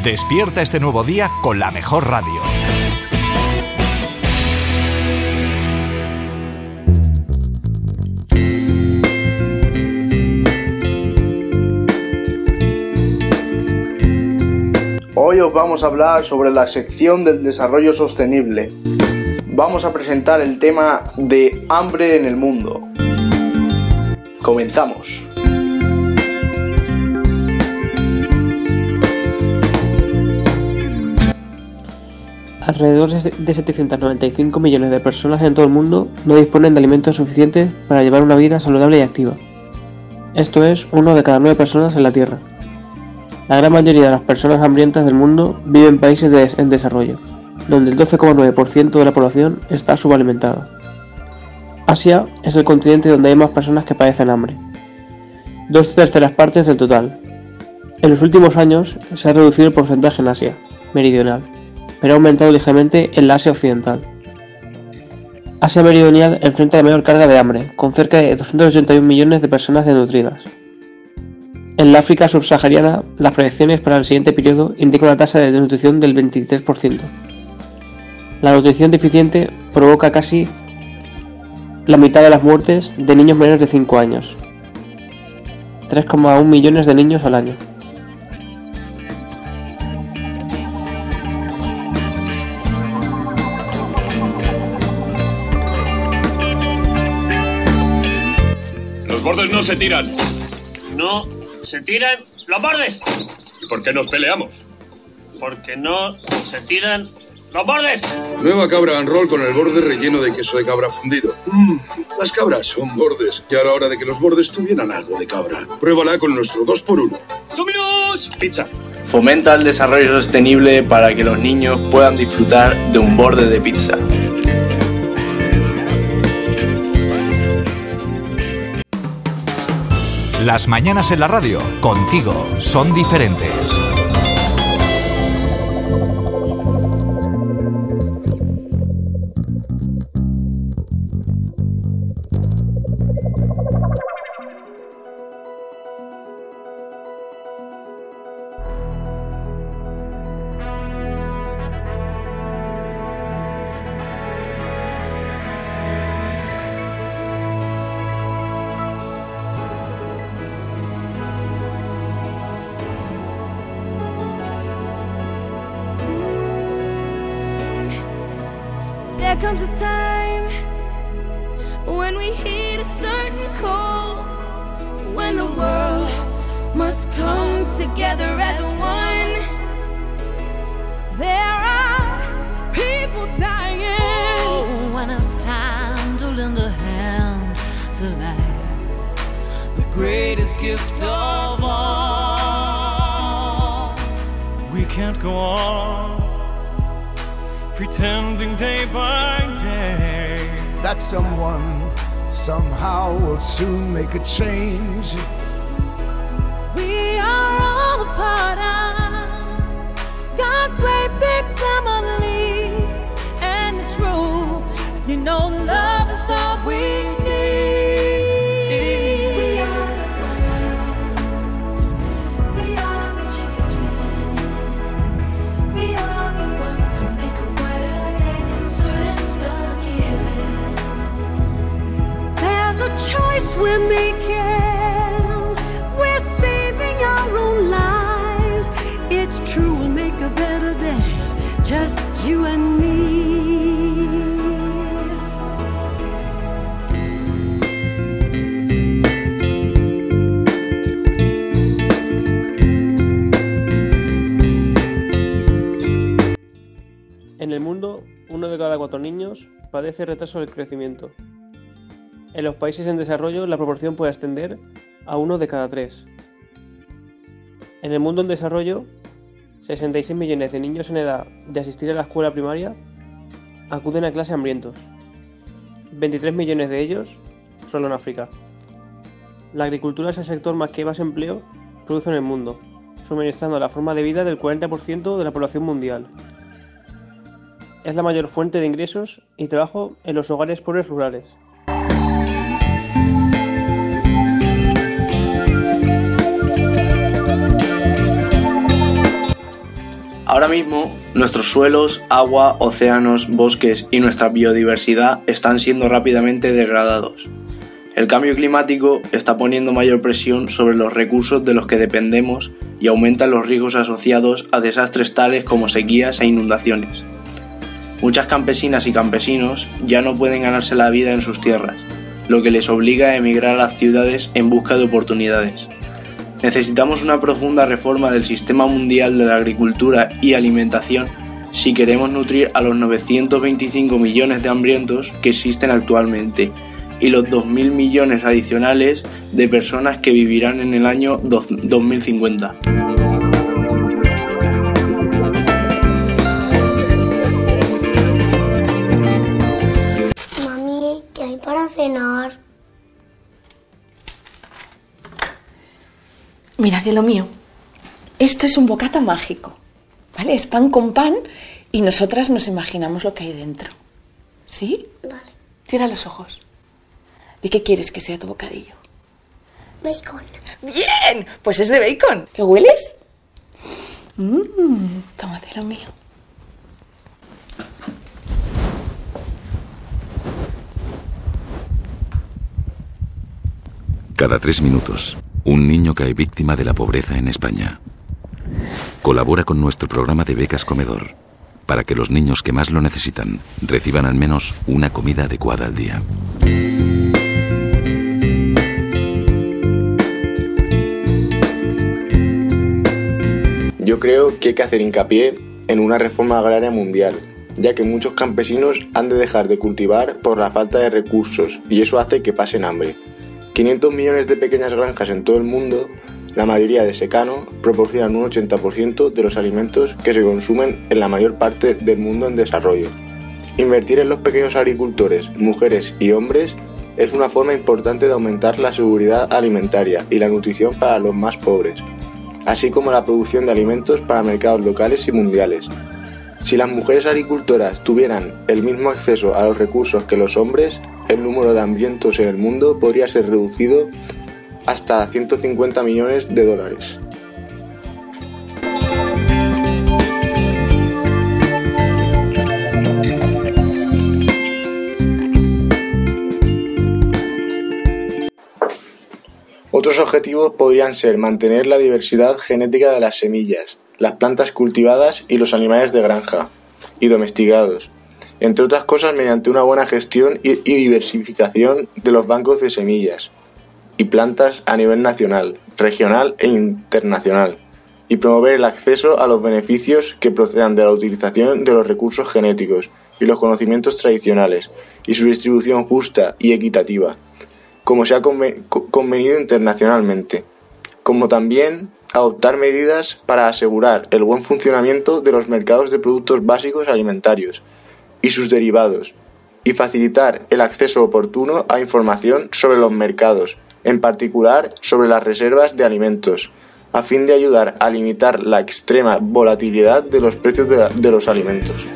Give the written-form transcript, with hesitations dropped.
Despierta este nuevo día con la mejor radio. Hoy os vamos a hablar sobre la sección del desarrollo sostenible. Vamos a presentar el tema de hambre en el mundo. Comenzamos. Alrededor de 795 millones de personas en todo el mundo no disponen de alimentos suficientes para llevar una vida saludable y activa. Esto es 1 de cada 9 personas en la Tierra. La gran mayoría de las personas hambrientas del mundo viven en países en desarrollo, donde el 12,9% de la población está subalimentada. Asia es el continente donde hay más personas que padecen hambre, 2/3 partes del total. En los últimos años se ha reducido el porcentaje en Asia meridional, pero ha aumentado ligeramente en la Asia occidental. Asia meridional enfrenta la mayor carga de hambre, con cerca de 281 millones de personas desnutridas. En la África subsahariana, las proyecciones para el siguiente periodo indican una tasa de desnutrición del 23%. La nutrición deficiente provoca casi la mitad de las muertes de niños menores de 5 años, 3,1 millones de niños al año. Los bordes no se tiran. No se tiran los bordes. ¿Y por qué nos peleamos? Porque no se tiran los bordes. Nueva cabra and roll con el borde relleno de queso de cabra fundido. Las cabras son bordes. Ya era hora de que los bordes tuvieran algo de cabra. Pruébala con nuestro 2x1. ¡Dominos! Pizza. Fomenta el desarrollo sostenible para que los niños puedan disfrutar de un borde de pizza. Las mañanas en la radio, contigo, son diferentes. There comes a time when we heed a certain call, when the world must come together as one. There are people dying when it's time to lend a hand to life, the greatest gift of all. We can't go on pretending day by day that someone somehow will soon make a change. We are all a part of God's great big family, and it's true, you know, love is all we need. We are the ones, we are the children, we are the ones who make a brighter day, so let's start giving. There's a choice we're making, we're saving our own lives. It's true, we'll make a better day, just you and me. En el mundo, 1 de cada 4 niños padece retraso del crecimiento. En los países en desarrollo, la proporción puede ascender a 1 de cada 3. En el mundo en desarrollo, 66 millones de niños en edad de asistir a la escuela primaria acuden a clase hambrientos. 23 millones de ellos solo en África. La agricultura es el sector que más empleo produce en el mundo, suministrando la forma de vida del 40% de la población mundial. Es la mayor fuente de ingresos y trabajo en los hogares pobres rurales. Ahora mismo, nuestros suelos, agua, océanos, bosques y nuestra biodiversidad están siendo rápidamente degradados. El cambio climático está poniendo mayor presión sobre los recursos de los que dependemos y aumentan los riesgos asociados a desastres tales como sequías e inundaciones. Muchas campesinas y campesinos ya no pueden ganarse la vida en sus tierras, lo que les obliga a emigrar a las ciudades en busca de oportunidades. Necesitamos una profunda reforma del sistema mundial de la agricultura y alimentación si queremos nutrir a los 925 millones de hambrientos que existen actualmente y los 2.000 millones adicionales de personas que vivirán en el año 2050. Mami, ¿qué hay para cenar? Mira, cielo mío, esto es un bocata mágico, ¿vale? Es pan con pan y nosotras nos imaginamos lo que hay dentro. ¿Sí? Vale. Cierra los ojos. ¿De qué quieres que sea tu bocadillo? Bacon. ¡Bien! Pues es de bacon. ¿Qué hueles? Toma, cielo mío. Cada 3 minutos, un niño cae víctima de la pobreza en España. Colabora con nuestro programa de becas comedor, para que los niños que más lo necesitan reciban al menos una comida adecuada al día. Yo creo que hay que hacer hincapié en una reforma agraria mundial, ya que muchos campesinos han de dejar de cultivar por la falta de recursos y eso hace que pasen hambre. 500 millones de pequeñas granjas en todo el mundo, la mayoría de secano, proporcionan un 80% de los alimentos que se consumen en la mayor parte del mundo en desarrollo. Invertir en los pequeños agricultores, mujeres y hombres es una forma importante de aumentar la seguridad alimentaria y la nutrición para los más pobres, así como la producción de alimentos para mercados locales y mundiales. Si las mujeres agricultoras tuvieran el mismo acceso a los recursos que los hombres, el número de hambrientos en el mundo podría ser reducido hasta 150 millones de dólares. Otros objetivos podrían ser mantener la diversidad genética de las semillas, las plantas cultivadas y los animales de granja y domesticados, entre otras cosas mediante una buena gestión y diversificación de los bancos de semillas y plantas a nivel nacional, regional e internacional, y promover el acceso a los beneficios que procedan de la utilización de los recursos genéticos y los conocimientos tradicionales y su distribución justa y equitativa, como se ha convenido internacionalmente, como también adoptar medidas para asegurar el buen funcionamiento de los mercados de productos básicos alimentarios y sus derivados, y facilitar el acceso oportuno a información sobre los mercados, en particular sobre las reservas de alimentos, a fin de ayudar a limitar la extrema volatilidad de los precios de los alimentos.